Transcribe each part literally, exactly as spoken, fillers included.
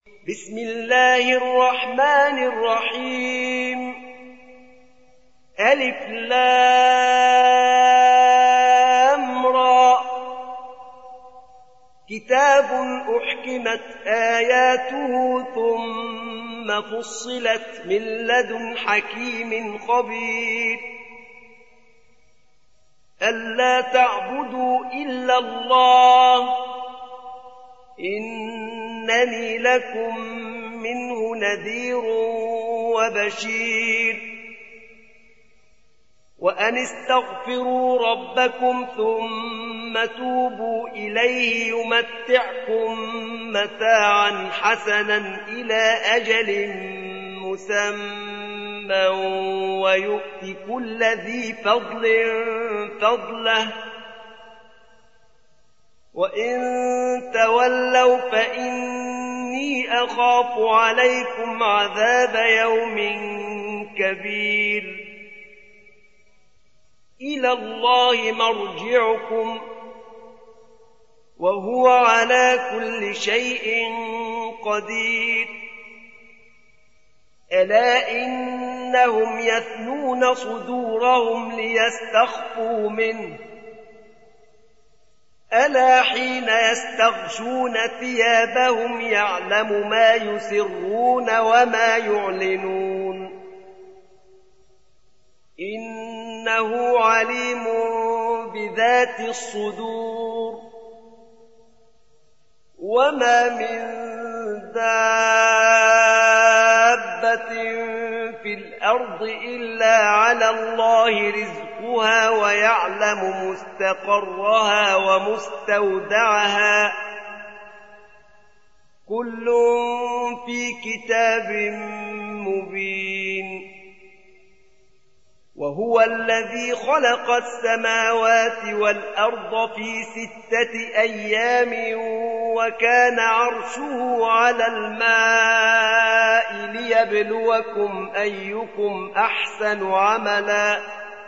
بسم الله الرحمن الرحيم. ألف لام را. كتاب أحكمت آياته ثم فصلت من لدن حكيم خبير. ألا تعبدوا إلا الله إنني لكم منه نذير وبشير. وأن استغفروا ربكم ثم توبوا إليه يمتعكم متاعا حسنا إلى أجل مسمى ويؤت كل ذي فضل فضله. وإن تولوا فإني أخاف عليكم عذاب يوم كبير. إلى الله مرجعكم وهو على كل شيء قدير. ألا إنهم يثنون صدورهم ليستخفوا منه. ألا حين يستغشون ثيابهم يعلم ما يسرون وما يعلنون. إنه عليم بذات الصدور. وما من دابة في الأرض إلا على الله رزقها ويعلم مستقرها ومستودعها كل في كتاب مبين. وهو الذي خلق السماوات والأرض في ستة أيام وكان عرشه على الماء ليبلوكم أيكم أحسن عملا.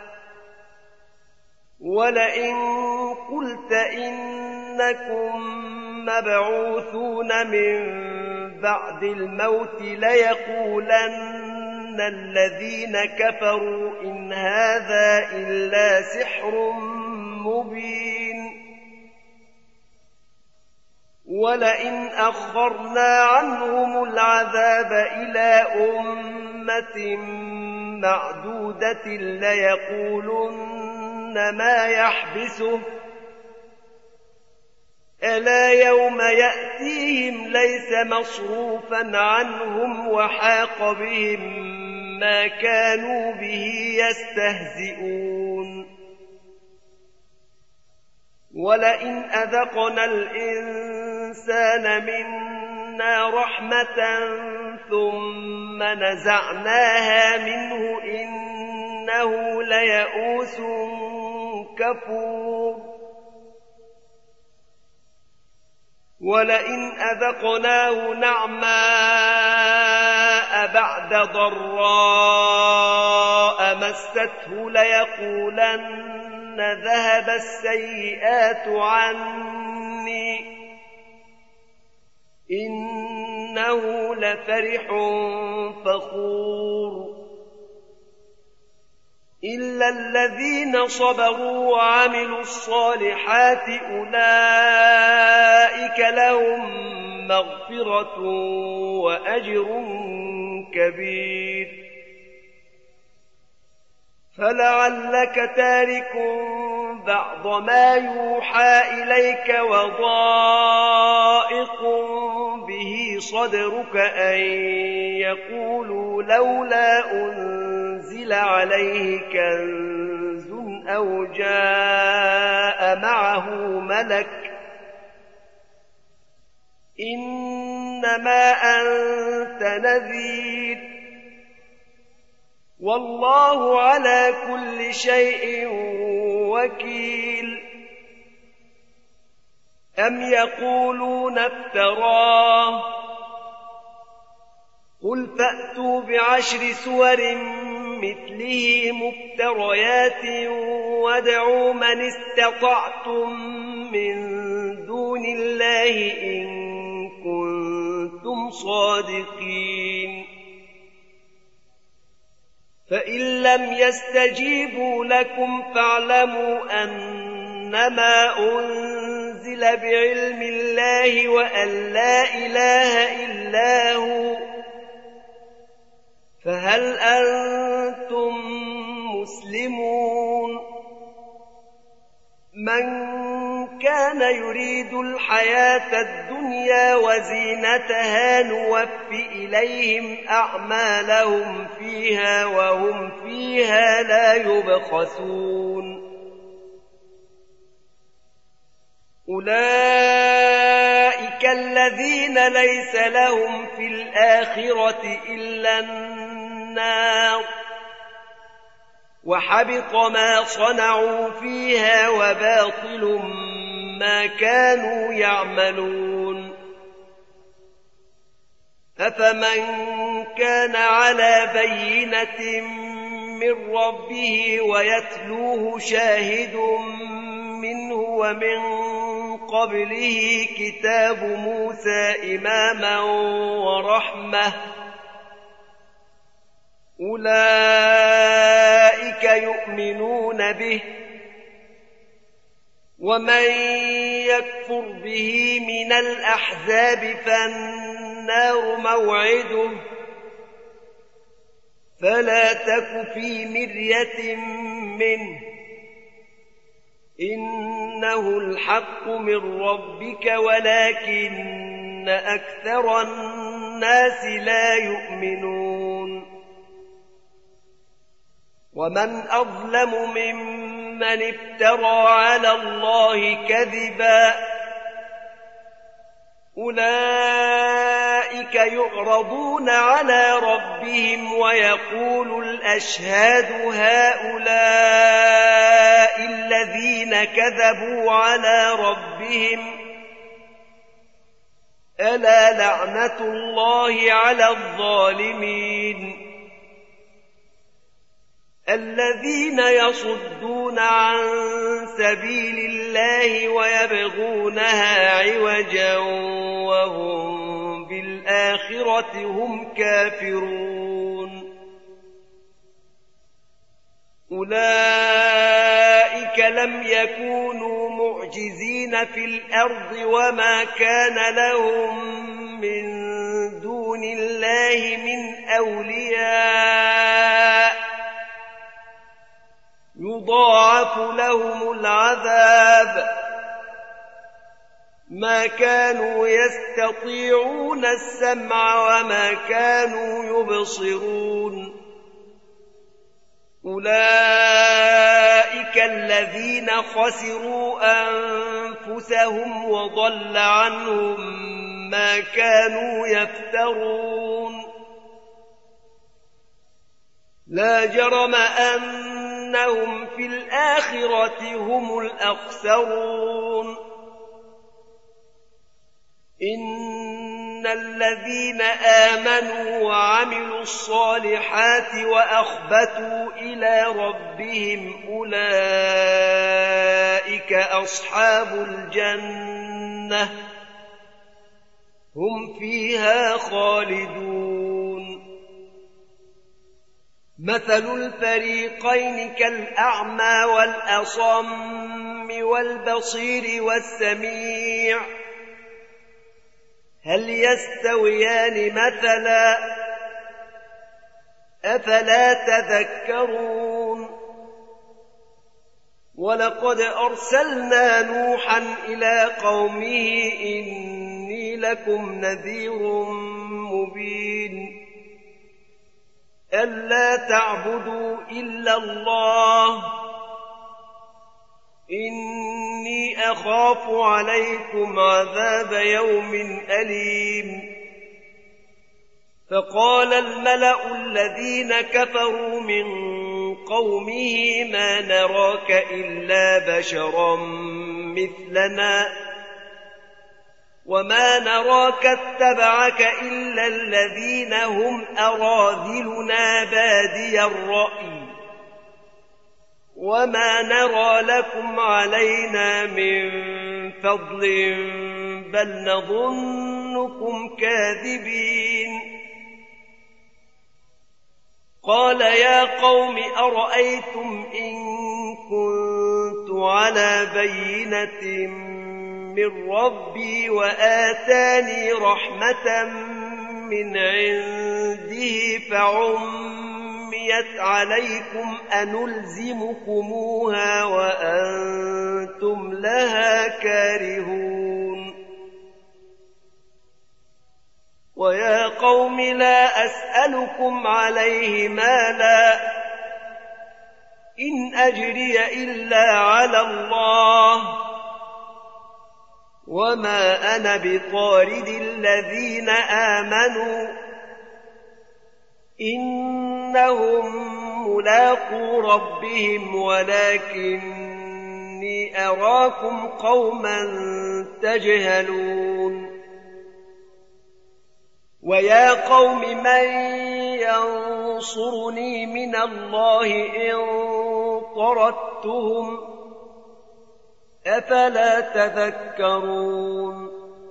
ولئن قلت إنكم مبعوثون من بعد الموت ليقولن الذين كفروا إن هذا إلا سحر مبين. ولئن أخرنا عنهم العذاب إلى أمة معدودة ليقولن ما يحبسه. ألا يوم يأتيهم ليس مصروفا عنهم وحاق بهم ما كانوا به يستهزئون. ولئن أذقنا الإنسان منا رحمة ثم نزعناها منه إنه ليئوس كفور. ولئن أذقناه نعماء بعد ضراء مسته ليقولن ذهب السيئات عني إنه لفرح فخور. إلا الذين صبروا وعملوا الصالحات أولئك لهم مغفرة وأجر كبير. فلعلك تارك بعض ما يوحى إليك وضائق به صدرك أن يقولوا لولا أنزل عليه كنز أو جاء معه ملك إنما أنت نذير والله على كل شيء وكيل. أم يقولون افتراه قل فأتوا بعشر سور مثله مفتريات وادعوا من استطعتم من دون الله إن كنتم صادقين فإن لم يستجيبوا لكم فاعلموا أنما أنزل بعلم الله وأن لا إله إلا هو فهل أنتم مسلمون من كان يريد الحياة الدنيا وزينتها نوف إليهم أعمالهم فيها وهم فيها لا يبخسون أولئك الذين ليس لهم في الآخرة إلا النار وحبط ما صنعوا فيها وباطل ما كانوا يعملون أفمن كان على بينة من ربه ويتلوه شاهد منه ومن قبله كتاب موسى إماما ورحمة أولئك يؤمنون به ومن يكفر به من الأحزاب فالنار موعده فلا تك في مرية منه إنه الحق من ربك ولكن أكثر الناس لا يؤمنون ومن أظلم ممن افترى على الله كذبا أولئك يعرضون على ربهم ويقول الأشهاد هؤلاء الذين كذبوا على ربهم ألا لعنة الله على الظالمين الذين يصدون عن سبيل الله ويبغونها عوجا وهم بالآخرة هم كافرون أولئك لم يكونوا معجزين في الأرض وما كان لهم من دون الله من أولياء يضاعف لهم العذاب ما كانوا يستطيعون السمع وما كانوا يبصرون أولئك الذين خسروا أنفسهم وضل عنهم ما كانوا يفترون لا جرم أنهم في الآخرة هم الأخسرون إن الذين آمنوا وعملوا الصالحات وأخبتوا إلى ربهم أولئك أصحاب الجنة هم فيها خالدون مثل الفريقين كالأعمى والأصم والبصير والسميع هل يستويان مثلا أفلا تذكرون ولقد أرسلنا نوحا إلى قومه إني لكم نذير مبين ألا تعبدوا إلا الله إني أخاف عليكم عذاب يوم أليم فقال الملأ الذين كفروا من قومه ما نراك إلا بشرا مثلنا وما نراك اتبعك إلا الذين هم أراذلنا بادي الرأي وما نرى لكم علينا من فضل بل نظنكم كاذبين قال يا قوم أرأيتم إن كنت على بينة من ربي وآتاني رحمة من عنده فعميت عليكم أنلزمكموها وأنتم لها كارهون ويا قوم لا أسألكم عليه مالا إن أجري إلا على الله وما أنا بطارد الذين آمنوا إنهم ملاقو ربهم ولكني أراكم قوما تجهلون ويا قوم من ينصرني من الله إن طردتهم أفلا تذكرون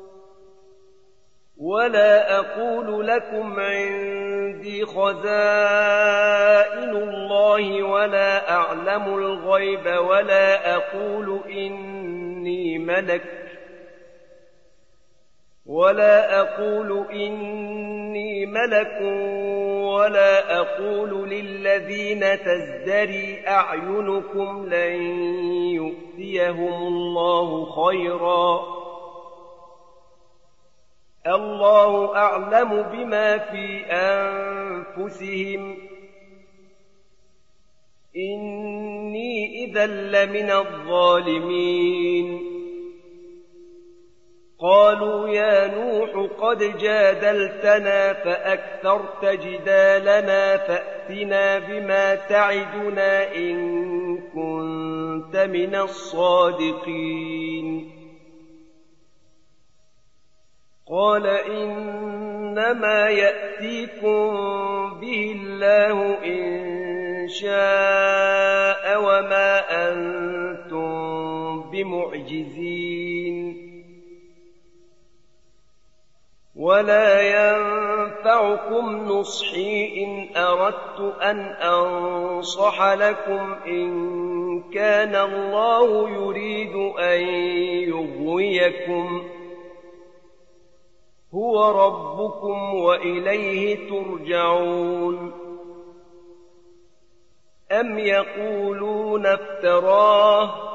ولا أقول لكم عندي خزائن الله ولا أعلم الغيب ولا أقول إني ملك ولا أقول إني ملك ولا أقول للذين تزدري أعينكم لن يؤتيهم الله خيرا الله أعلم بما في أنفسهم إني إذا لمن الظالمين قالوا يا نوح قد جادلتنا فأكثرت جدالنا فأتنا بما تعدنا إن كنت من الصادقين قال إنما يأتيكم به الله إن شاء وما أنتم بمعجزين ولا ينفعكم نصحي إن أردت أن أنصح لكم إن كان الله يريد أن يغويكم هو ربكم وإليه ترجعون أم يقولون افتراه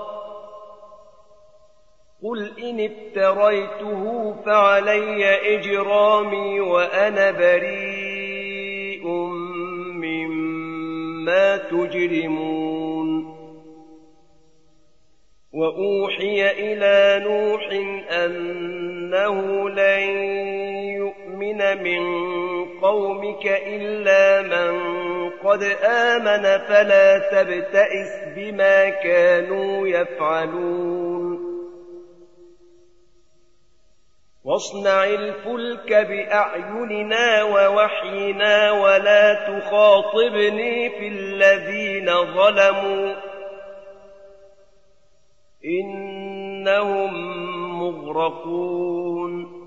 قل إن افتريته فعلي إجرامي وأنا بريء مما تجرمون وأوحي إلى نوح أنه لن يؤمن من قومك إلا من قد آمن فلا تبتئس بما كانوا يفعلون واصنع الفلك بأعيننا ووحينا ولا تخاطبني في الذين ظلموا إنهم مغرقون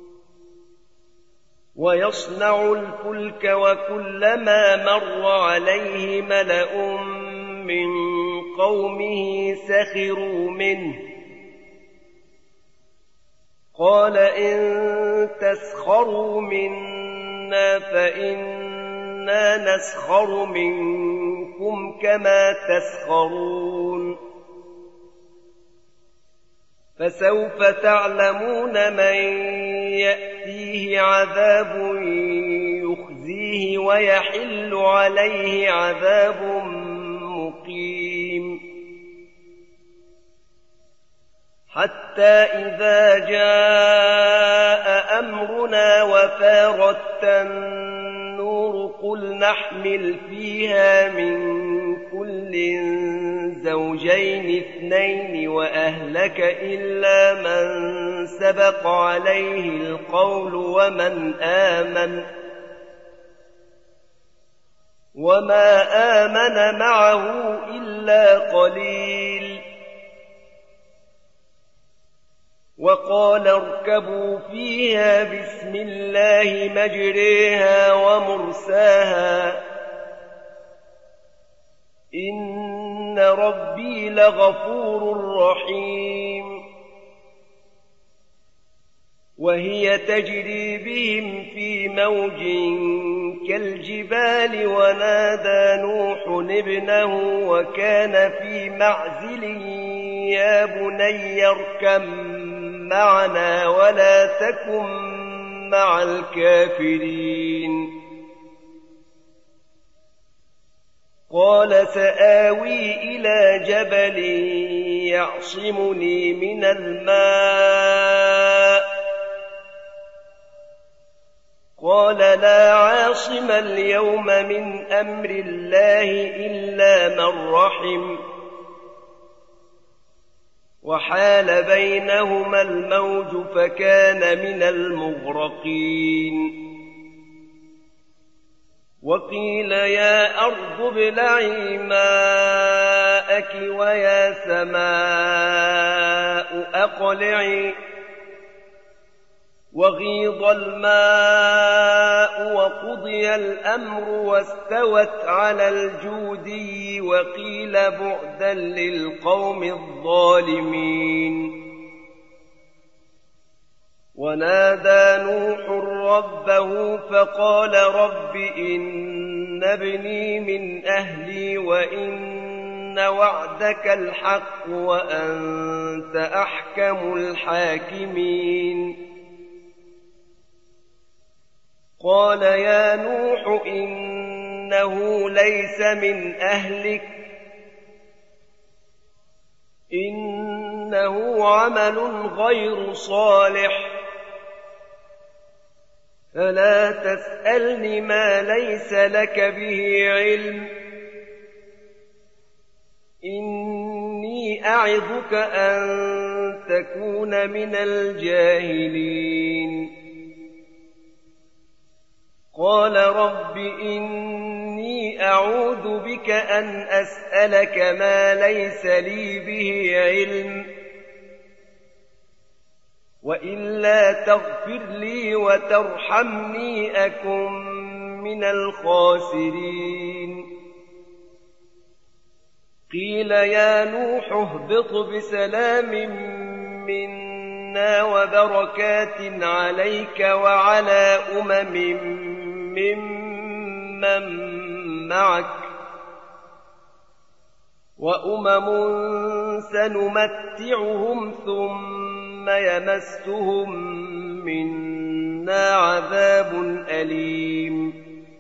ويصنع الفلك وكلما مر عليه ملأ من قومه سخروا منه قال إن تسخروا منا فإنا نسخر منكم كما تسخرون فسوف تعلمون من يأتيه عذاب يخزيه ويحل عليه عذاب مقيم حتى إذا جاء أمرنا وفارت النور قل نحمل فيها من كل زوجين اثنين وأهلك إلا من سبق عليه القول ومن آمن وما آمن معه إلا قليل وقال اركبوا فيها بسم الله مجريها ومرساها إن ربي لغفور رحيم وهي تجري بهم في موج كالجبال ونادى نوح ابنه وكان في معزل يا بني اركب معنا ولا تكن مع الكافرين قال سآوي إلى جبل يعصمني من الماء قال لا عاصم اليوم من أمر الله إلا من رحم وحال بينهما الموج فكان من المغرقين وقيل يا أرض ابلعي ماءك ويا سماء أقلعي وغيض الماء وقضي الأمر واستوت على الجودي وقيل بعدا للقوم الظالمين ونادى نوح ربه فقال رب إن ابني من أهلي وإن وعدك الحق وأنت أحكم الحاكمين قال يا نوح إنه ليس من أهلك إنه عمل غير صالح فلا تسألني ما ليس لك به علم إني أعظك أن تكون من الجاهلين قال رب إني أعوذ بك أن أسألك ما ليس لي به علم وإلا تغفر لي وترحمني أكن من الخاسرين قيل يا نوح اهبط بسلام منا وبركات عليك وعلى أمم ممن معك وأمم سنمتعهم ثم يمسهم منا عذاب أليم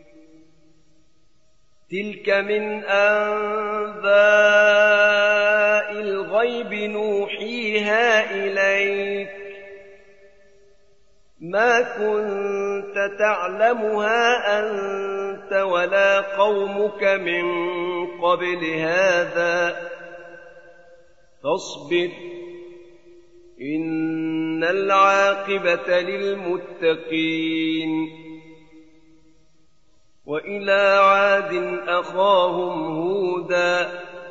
تلك من أنباء الغيب نوحيها إليك ما كنت تعلمها أنت ولا قومك من قبل هذا فاصبر إن العاقبة للمتقين وإلى عاد أخاهم هودا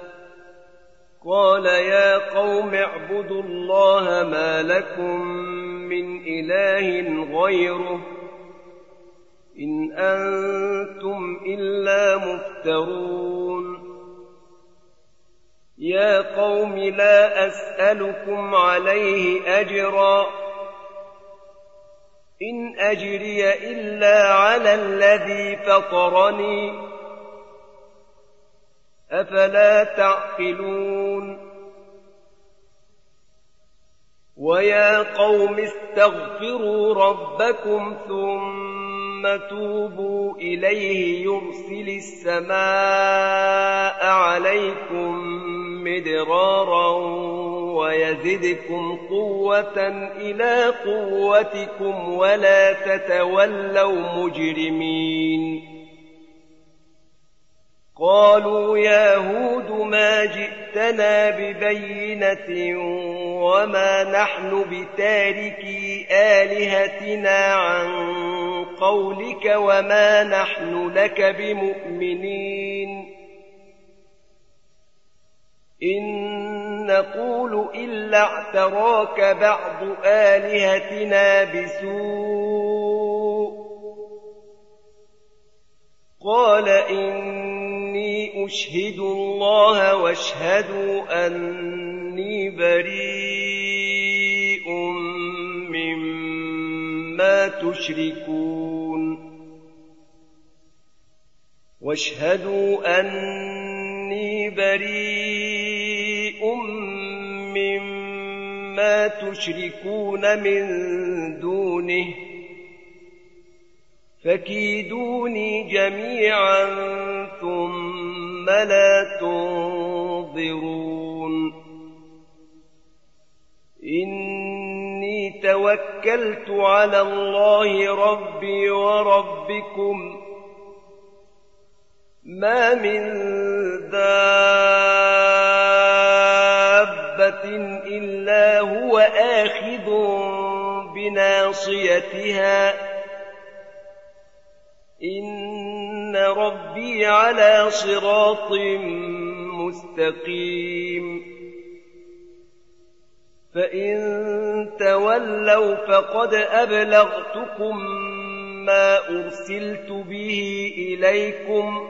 قال يا قوم اعبدوا الله ما لكم من إله غيره إن أنتم إلا مفترون يا قوم لا أسألكم عليه أجرا إن أجري إلا على الذي فطرني أفلا تعقلون ويا قوم استغفروا ربكم ثم توبوا إليه يرسل السماء عليكم مدرارا ويزدكم قوة إلى قوتكم ولا تتولوا مجرمين قالوا يا هود ما جئتنا ببينة وما نحن بتاركي آلهتنا عن قولك وما نحن لك بمؤمنين إن نقول إلا اعتراك بعض آلهتنا بسوء قال إني أشهد الله واشهدوا أني بريء مما تشركون واشهدوا أني بريء مما تشركون من دونه فكيدوني جميعا ثم لا تنظرون إني توكلت على الله ربي وربكم ما من دابة إلا هو آخذ بناصيتها إن ربي على صراط مستقيم فإن تولوا فقد أبلغتكم ما أرسلت به إليكم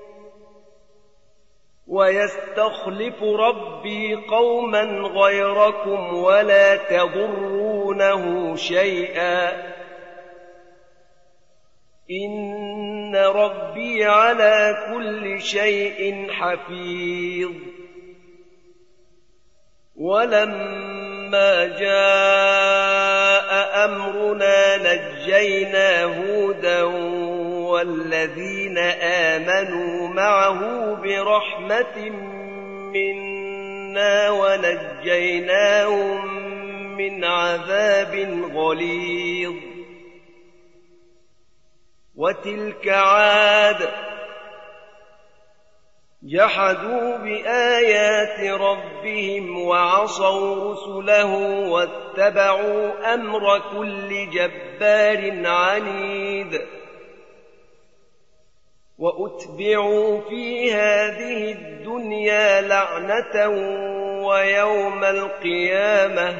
ويستخلف ربي قوما غيركم ولا تضرونه شيئا إن ربي على كل شيء حفيظ ولما جاء أمرنا نجينا هودا والذين آمنوا معه برحمة منا ونجيناهم من عذاب غليظ وتلك عاد جحدوا بآيات ربهم وعصوا رسله واتبعوا أمر كل جبار عنيد وأتبعوا في هذه الدنيا لعنة ويوم القيامة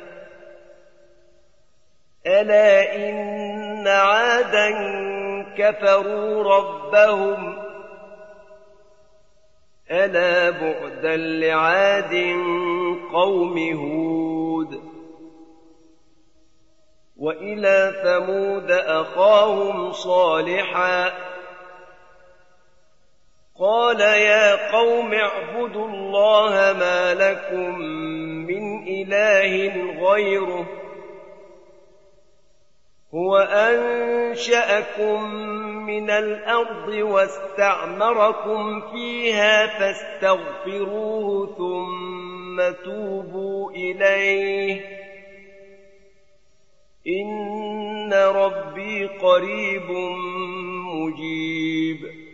ألا إن عادا كفروا ربهم ألا بعدا لعاد قوم هود وإلى ثمود أخاهم صالحا قال يا قوم اعبدوا الله ما لكم من إله غيره هو أنشأكم من الأرض واستعمركم فيها فاستغفروه ثم توبوا إليه إن ربي قريب مجيب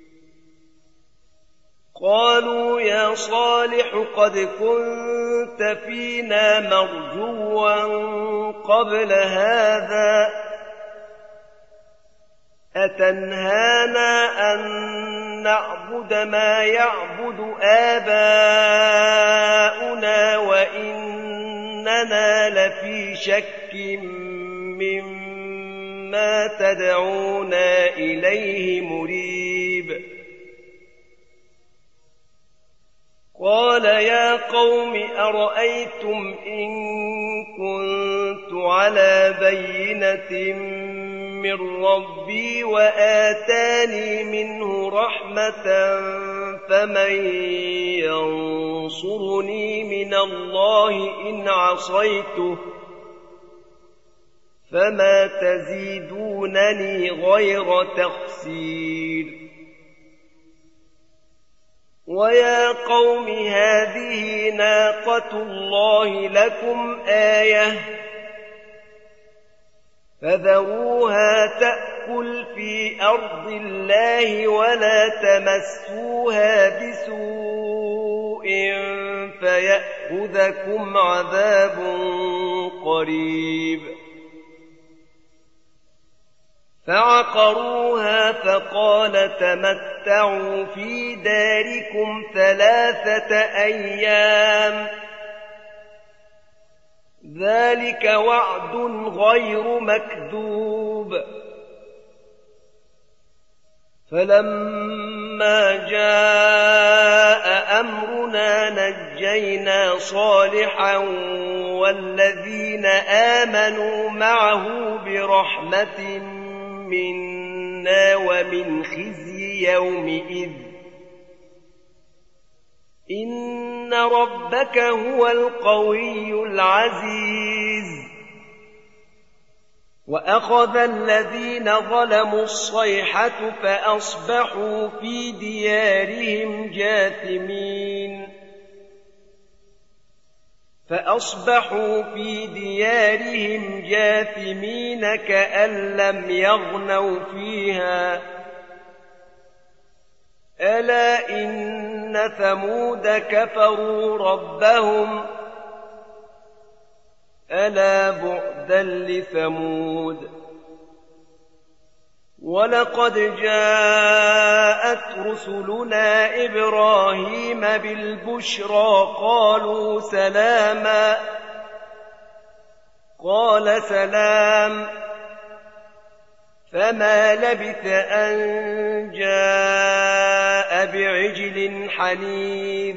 قالوا يا صالح قد كنت فينا مرجوا قبل هذا أتنهانا أن نعبد ما يعبد آباؤنا وإننا لفي شك مما تدعونا إليه مريب قال يا قوم أرأيتم إن كنت على بينة من ربي وآتاني منه رحمة فمن ينصرني من الله إن عصيته فما تزيدونني غير تخسير ويا قوم هذه ناقة الله لكم آية فذروها تأكل في أرض الله ولا تمسوها بسوء فيأخذكم عذاب قريب فعقروها فقال تمتعوا تمتعوا في داركم ثلاثة أيام ذلك وعد غير مكذوب. فلما جاء أمرنا نجينا صالحا والذين آمنوا معه برحمة منا ومن خزي يومئذ إن ربك هو القوي العزيز. وأخذ الذين ظلموا الصيحة فأصبحوا في ديارهم جاثمين فأصبحوا في ديارهم جاثمين كأن لم يغنوا فيها ألا إن ثمود كفروا ربهم ألا بعدا لثمود. ولقد جاءت رسلنا إبراهيم بالبشرى قالوا سلاما قال سلام فما لبث أن جاء بعجل حنيذ.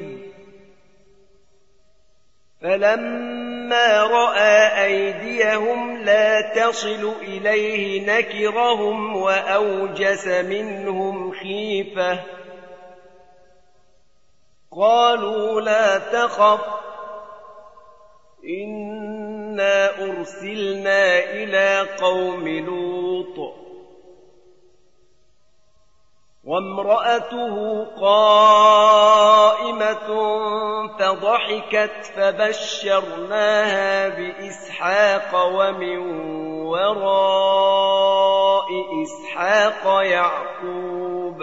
فلما رأى أيديهم لا تصل إليه نكرهم وأوجس منهم خيفة قالوا لا تخف إنا أرسلنا إلى قوم لوط وامرأته قائمة فضحكت فبشرناها بإسحاق ومن وراء إسحاق يعقوب.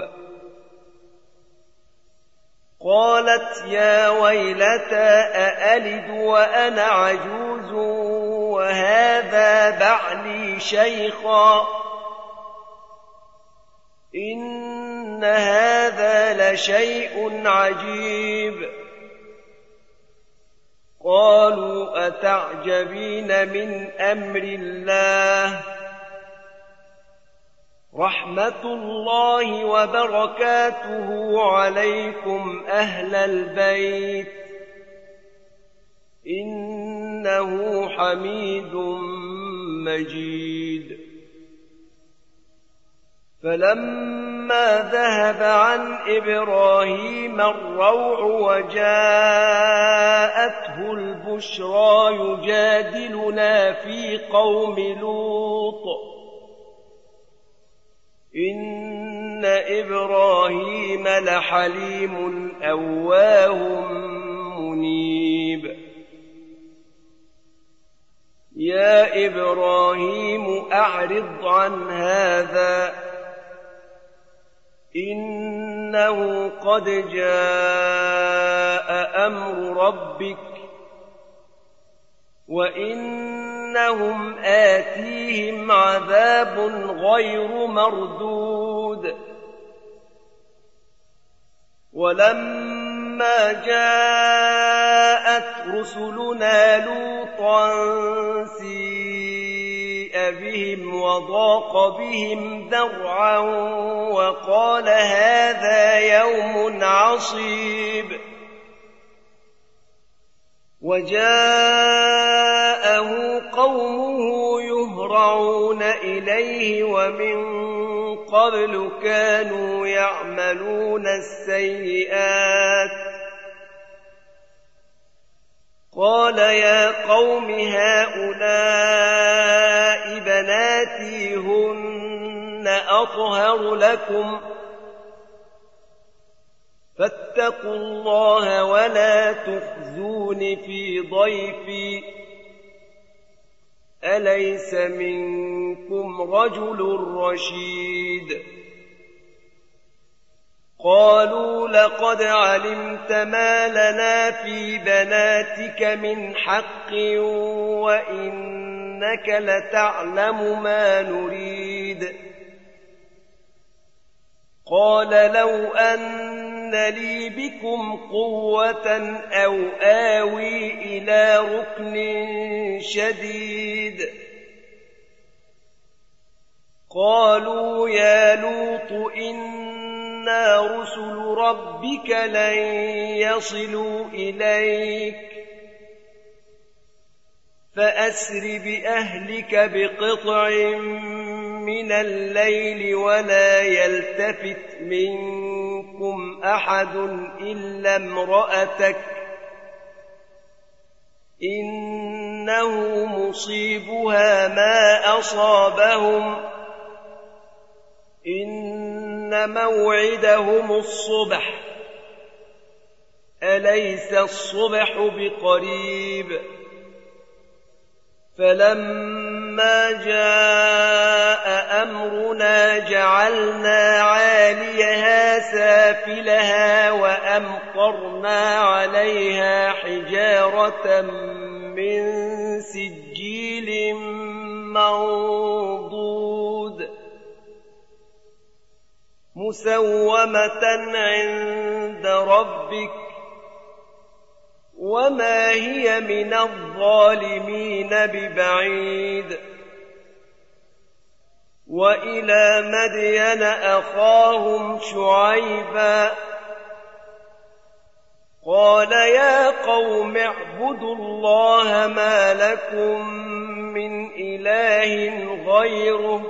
قالت يا ويلتى أألد وأنا عجوز وهذا بعلي شيخا إن هذا لشيء عجيب. قالوا أتعجبين من أمر الله رحمة الله وبركاته عليكم أهل البيت إنه حميد مجيد. فلما ذهب عن إبراهيم الروع وجاءته البشرى يجادلنا في قوم لوط إن إبراهيم لحليم أواه منيب. يا إبراهيم أعرض عن هذا إنه قد جاء أمر ربك وإنهم آتيهم عذاب غير مردود. ولما جاءت رسلنا لوطا سيء بهم وضاق بهم ذرعا وقال هذا يوم عصيب. وجاءه قومه يهرعون إليه ومن قبل كانوا يعملون السيئات. قال يا قوم هؤلاء بناتي هن أطهر لكم فاتقوا الله ولا تخزون في ضيفي أليس منكم رجل رشيد. قالوا لقد علمت ما لنا في بناتك من حق وإنك لتعلم ما نريد. قال لو أن لي بكم قوة أو آوي إلى ركن شديد قالوا يا لوط إنا رسل ربك لن يصلوا إليك فأسر بأهلك بقطع من الليل ولا يلتفت منكم أحد إلا امرأتك إنه مصيبها ما أصابهم إن موعدهم الصبح أليس الصبح بقريب فلما جاء أمرنا جعلنا عاليها سافلها وأمطرنا عليها حجارة من سجيل منضود مسومة عند ربك وما هي من الظالمين ببعيد وإلى مدين أخاهم شعيبا قال يا قوم اعبدوا الله ما لكم من إله غيره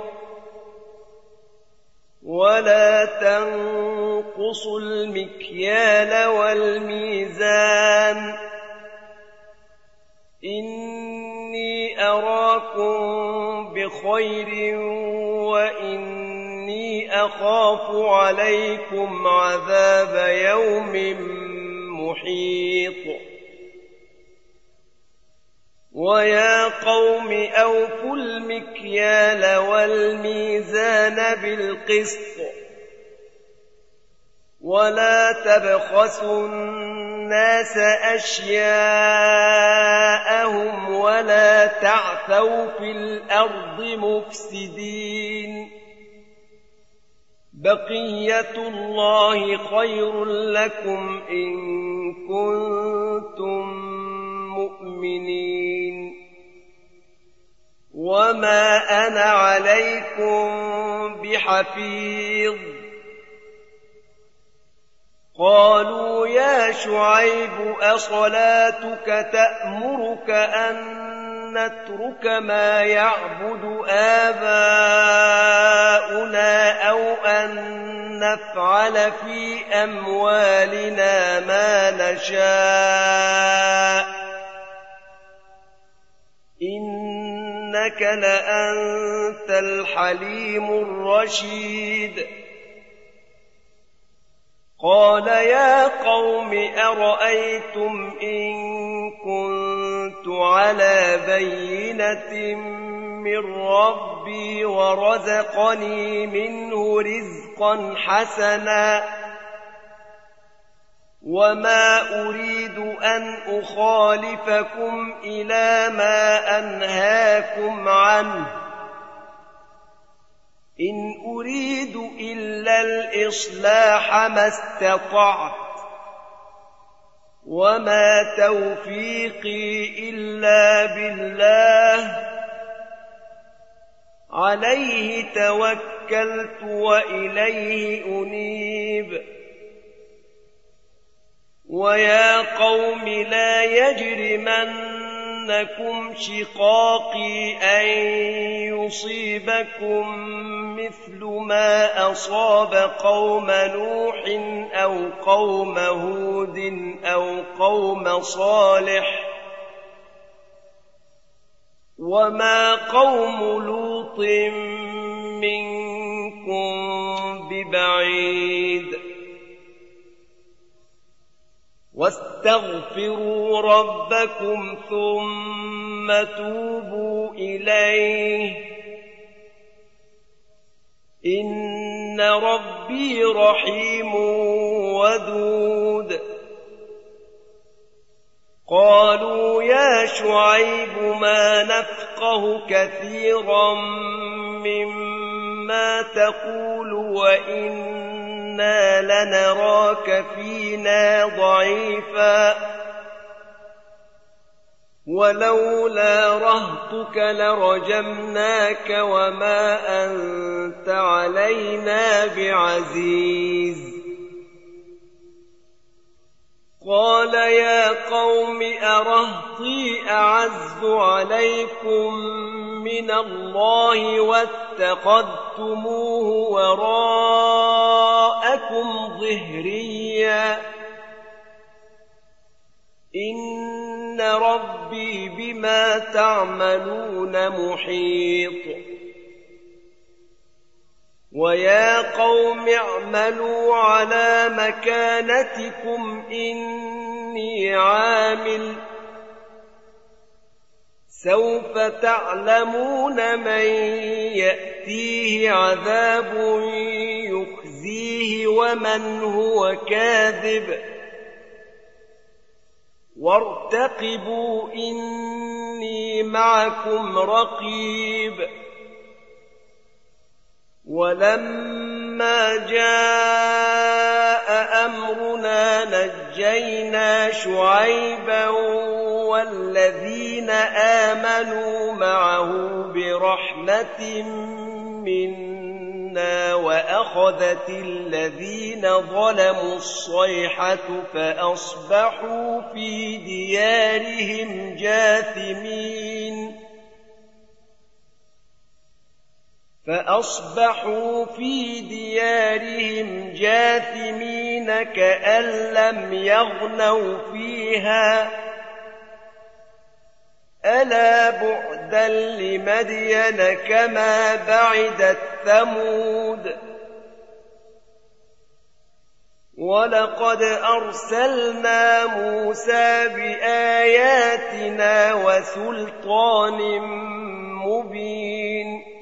ولا تنقصوا المكيال والميزان إني أراكم بخير وإني أخاف عليكم عذاب يوم محيط ويا قوم أوفوا المكيال والميزان بالقسط ولا تبخسوا الناس أشياءهم ولا تعثوا في الأرض مفسدين بقية الله خير لكم إن كنتم مؤمنين وما أنا عليكم بحفيظ قالوا يا شعيب أصلاتك تأمرك أن نترك ما يعبد آباؤنا أو أن نفعل في أموالنا ما نشاء إنك لأنت الحليم الرشيد قال يا قوم أرأيتم إن كنت على بينة من ربي ورزقني منه رزقا حسنا وما أريد أن أخالفكم إلى ما أنهاكم عنه إن أريد إلا الإصلاح ما استطعت وما توفيقي إلا بالله عليه توكلت وإليه أنيب ويا قوم لا يجرمنكم شقاقي أن يصيبكم مثل ما أصاب قوم نوح أو قوم هود أو قوم صالح وما قوم لوط منكم ببعيد واستغفروا ربكم ثم توبوا إليه إن ربي رحيم ودود قالوا يا شعيب ما نفقه كثيرا مما ما تقول وإنا لنراك فينا ضعيفا ولولا رهطك لرجمناك وما أنت علينا بعزيز قال يا قوم أرهطي أعز عليكم من الله واتخذتموه وراءكم ظهريا إن ربي بما تعملون محيط ويا قوم اعملوا على مكانتكم إني عامل سوف تعلمون من يأتيه عذاب يخزيه ومن هو كاذب وارتقبوا إني معكم رقيب ولما جاء أمرنا نجينا شعيبا والذين آمنوا معه برحمة منا وأخذت الذين ظلموا الصيحة فأصبحوا في ديارهم جاثمين فأصبحوا في ديارهم جاثمين كأن لم يغنوا فيها ألا بعدا لمدين كما بعدت ثمود ولقد أرسلنا موسى بآياتنا وسلطان مبين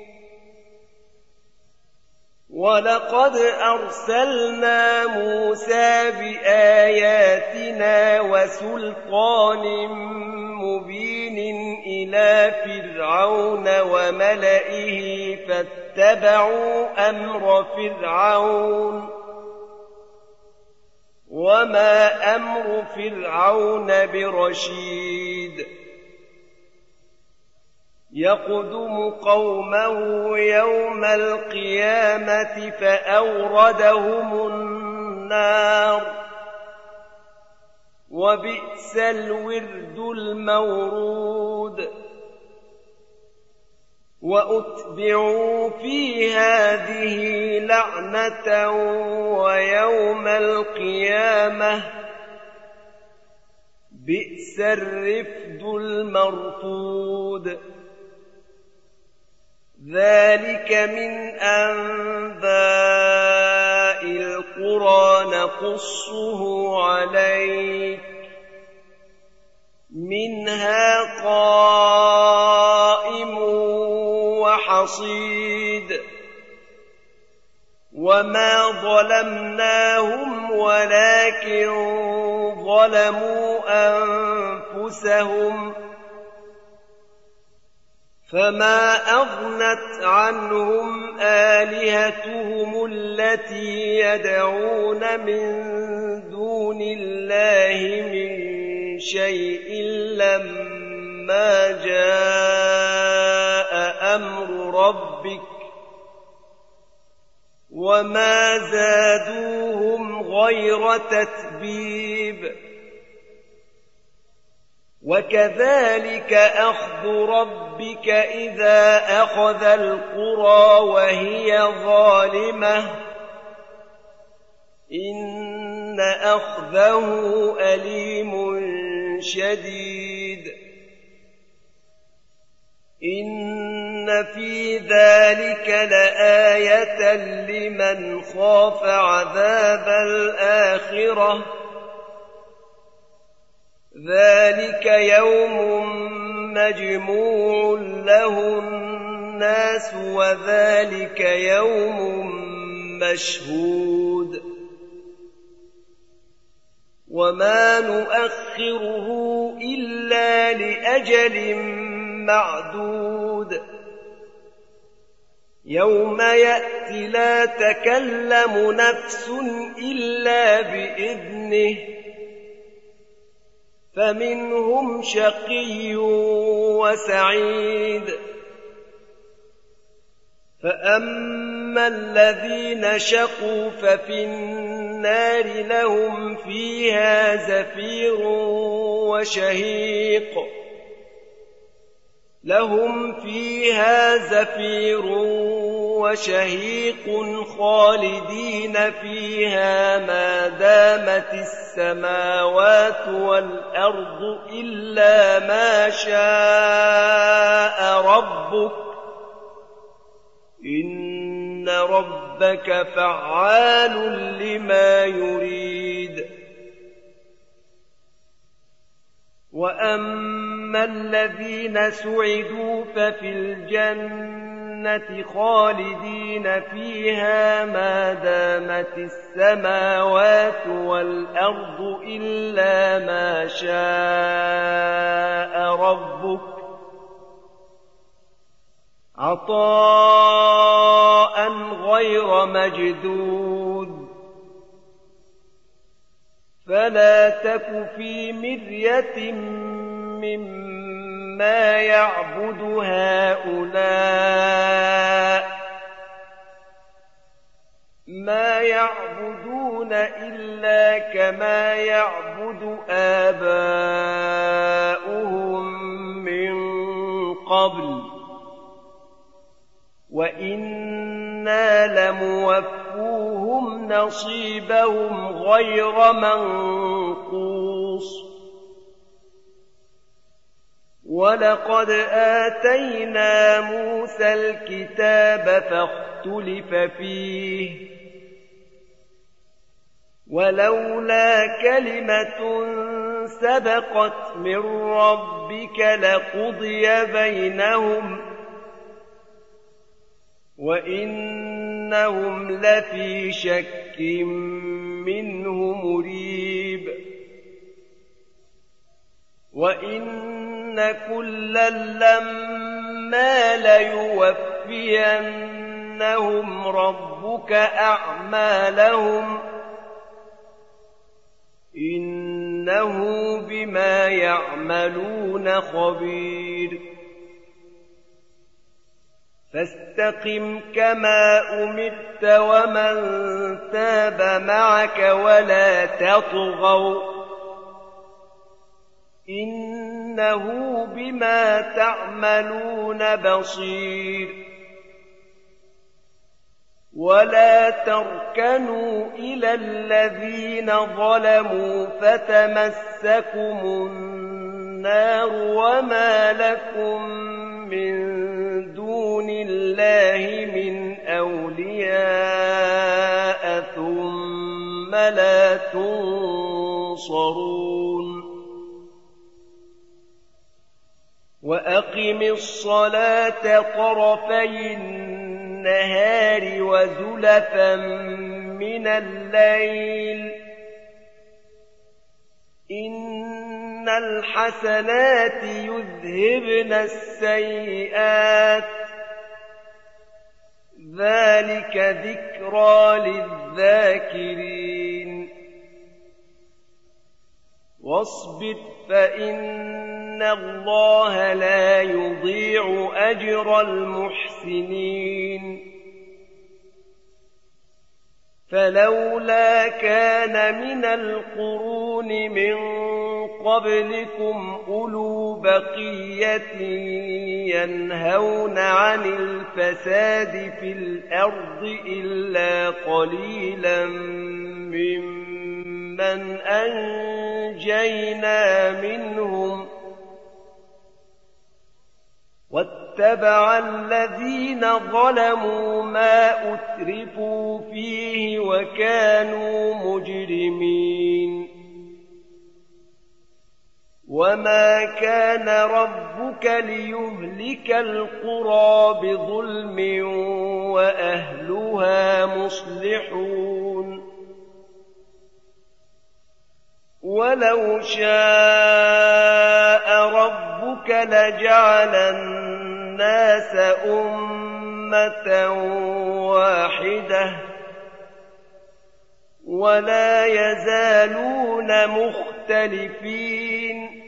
ولقد أرسلنا موسى بآياتنا وسلطان مبين إلى فرعون وملئه فاتبعوا أمر فرعون وما أمر فرعون برشيد يقدم قومه يوم القيامة فأوردهم النار وبئس الورد المورود وأتبعوا في هذه لعنة ويوم القيامة بئس الرفد المرفود ذلك من أنباء القرى نقصه عليك منها قائم وحصيد وما ظلمناهم ولكن ظلموا أنفسهم فما أغنت عنهم آلهتهم التي يدعون من دون الله من شيء لما جاء أمر ربك وما زادوهم غير تتبيب وكذلك أخذ ربك إذا أخذ القرى وهي ظالمة إن أخذه أليم شديد إن في ذلك لآية لمن خاف عذاب الآخرة ذلك يوم مجموع له الناس وذلك يوم مشهود وما نؤخره إلا لأجل معدود يوم يأتي لا تكلم نفس إلا بإذنه فمنهم شقي وسعيد فأما الذين شقوا ففي النار لهم فيها زفير وشهيق لهم فيها زفير وشهيق خالدين فيها ما دامت السماوات والأرض إلا ما شاء ربك إن ربك فعال لما يريد وأما الذين سعدوا ففي الجنة خالدين فيها ما دامت السماوات والأرض إلا ما شاء ربك عطاء غير مجدود فلا تك في مرية مما يعبد هؤلاء ما يعبدون إلا كما يعبد آباؤهم من قبل وإنا لموفوهم نصيبهم غير منقوص ولقد آتينا موسى الكتاب فاختلف فيه ولولا كلمة سبقت من ربك لقضي بينهم وإنهم لفي شك منه مريب وإن كلا لما ليوفينهم ربك أعمالهم إنه بما يعملون خبير فاستقم كما أمرت ومن تاب معك ولا تطغوا إنه بما تعملون بصير ولا تركنوا إلى الذين ظلموا فتمسكم النار وما لكم من دون الله من أولياء ثم لا تنصرون وأقم الصلاة طرفي النهار وزلفا من الليل إن الحسنات يذهبن السيئات ذلك ذكرى للذاكرين واصبر فإن الله لا يضيع أجر المحسنين فلولا كان من القرون من قبلكم أولو بقية ينهون عن الفساد في الأرض إلا قليلا ممن أنجينا منهم واتبع الذين ظلموا ما أترفوا فيه وكانوا مجرمين وما كان ربك ليهلك القرى بظلم وأهلها مصلحون ولو شاء ربك لجعل الناس أمة أمة واحدة ولا يزالون مختلفين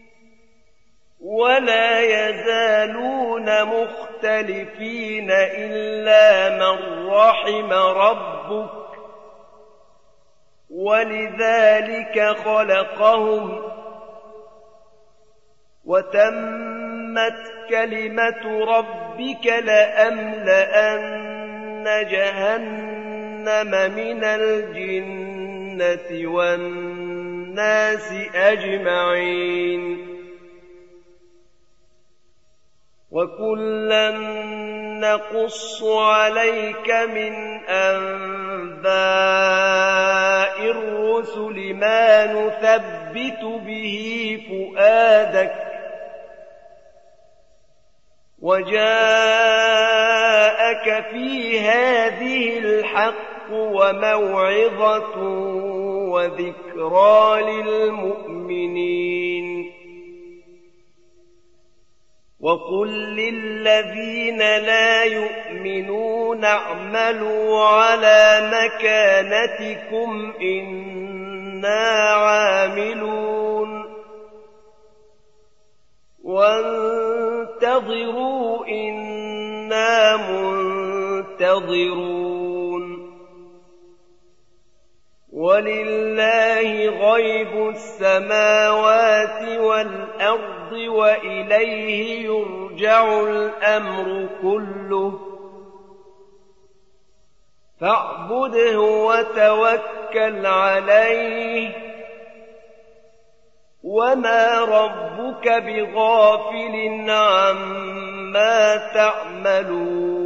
ولا يزالون مختلفين إلا من رحم ربك ولذلك خلقهم وتمت كلمة ربك لأملأن جهنم من الجنة والناس أجمعين وكلا نقص عليك من أنباء الرسل ما نثبت به فؤادك وجاءك في هذه الحق وموعظة وذكرى للمؤمنين وقل للذين لا يؤمنون اعملوا على مكانتكم إنا عاملون وانتظروا إنا منتظرون ولله غيب السماوات والأرض وإليه يرجع الأمر كله فاعبده وتوكل عليه وما ربك بغافل عما تعملون